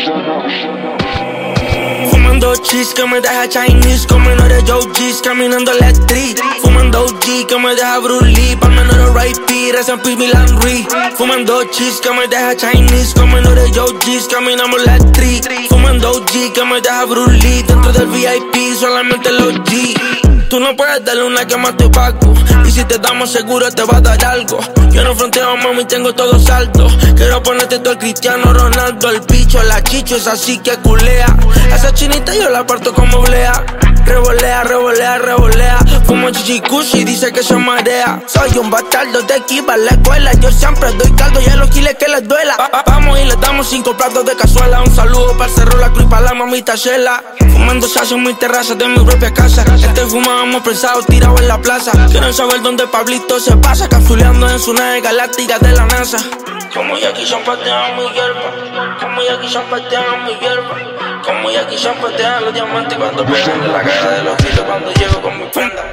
Fumando cheese que me deja Chinese, con menores Joe G's, caminando en la street. Fumando OG que me deja Bruce Lee, pa' menores Ray P, S&P Milan Rui. Fumando cheese que me deja Chinese, con menores Joe G's, caminamos en la street. Fumando OG que me deja Bruce Lee, dentro del VIP solamente los G. Tú no puedes darle una que más te pago, y si te damos seguro te va a dar algo. Yo no fronteo, mami, tengo todo salto. Quiero ponerte todo el Cristiano Ronaldo, el bicho, la chicho, es así que culea. Esa chinita yo la parto como blea. Revolea, revolea, revolea. Fumo chichicushi y dice que se marea. Soy un bastardo de aquí va a la escuela. Yo siempre doy caldo y a los giles que les duela. Vamos y les damos 5 platos de cazuela. Un saludo para el cerro, la cruz y para la mamita Shela. Fumando salsa en mi terraza de mi propia casa. Fumábamos prensados tirados en la plaza. Quieren saber dónde Pablito se pasa, capsuleando en su nave galáctica de la NASA. Como Jackie Chan patean mi hierba, como Jackie Chan patean mi hierba, como Jackie Chan patean los diamantes cuando pegan de la cara de los kilos cuando llego con mi prenda.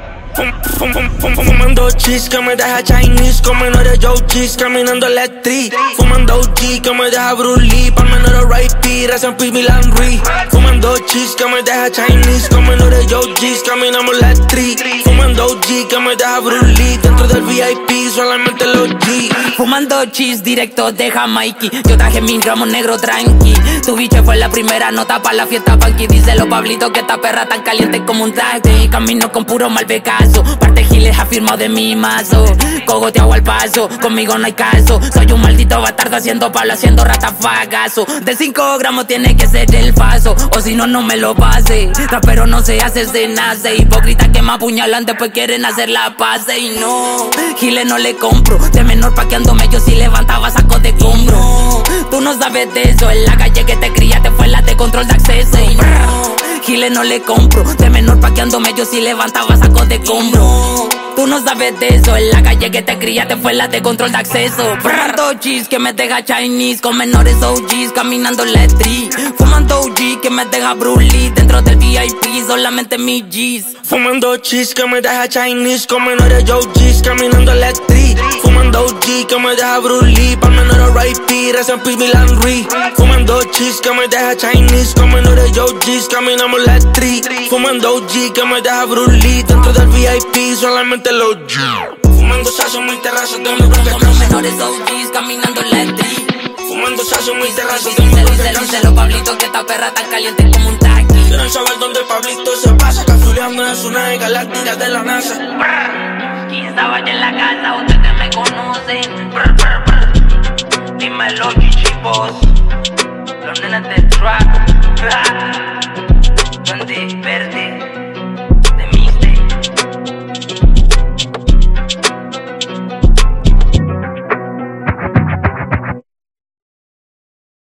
Fumando cheese que me deja Chinese, con menores Joe G's, caminando en la street. Fumando OG que me deja Bruce Lee, pa' menores Ray P, S&P Milan Rui. Fumando cheese que me deja Chinese, con menores Joe G's, caminamos en la street. Fumando OG que me deja Bruce Lee, dentro del VIP solamente los G. Fumando cheese directo de Jamaica, yo traje mi ramo negro tranqui. Tu bicho fue la primera nota pa' la fiesta funky. Dice los Pablitos que esta perra tan caliente como un traje. Camino con puro malbecazo, parte giles afirmado de mi mazo. Cogoteado al paso, conmigo no hay caso. Soy un maldito bastardo haciendo palo, haciendo ratafagazo. De 5 gramos tiene que ser el paso, o si no, no me lo pase. Rapero no se hace, se nace. Hipócrita que me apuñalan, después quieren hacer la paz. Y no, giles no le compro. De menor paqueándome yo si levantaba saco de compro. No, tú no sabes de eso, en la calle que te criaste fue la de control de acceso. Y no, giles no le compro. De menor paqueándome yo si levantaba saco de compro. Tú no sabes de eso, en la calle que te criaste fue la de control de acceso. Fumando cheese que me deja Chinese, con menores OGs, caminando en la street. Fumando OG que me deja Bruce Lee, dentro del VIP solamente mis G's. Fumando cheese que me deja Chinese, con menores Joe G's, caminando en la street. Fumando OG que me deja Bruce Lee, pa' menores Ray P, S&P Milan Rui. Fumando cheese que me deja Chinese, con menores Joe G's, caminamos en la street. Fumando OG que me deja Bruce Lee, dentro del VIP solamente los G. Fumando salsa en mi terraza de mi propia casa. Menores OGs caminando en la street. Fumando salsa en mi terraza de mi propia casa. Dice los Pablitos que esta perra tan caliente como un taqui. Quieren saber dónde Pablito se pasa, capsuleando en su nave galáctica de la NASA. ¿Quién estaba allá en la casa? Ustedes me conocen. Dímelo, chichipos. Los nenes de trap.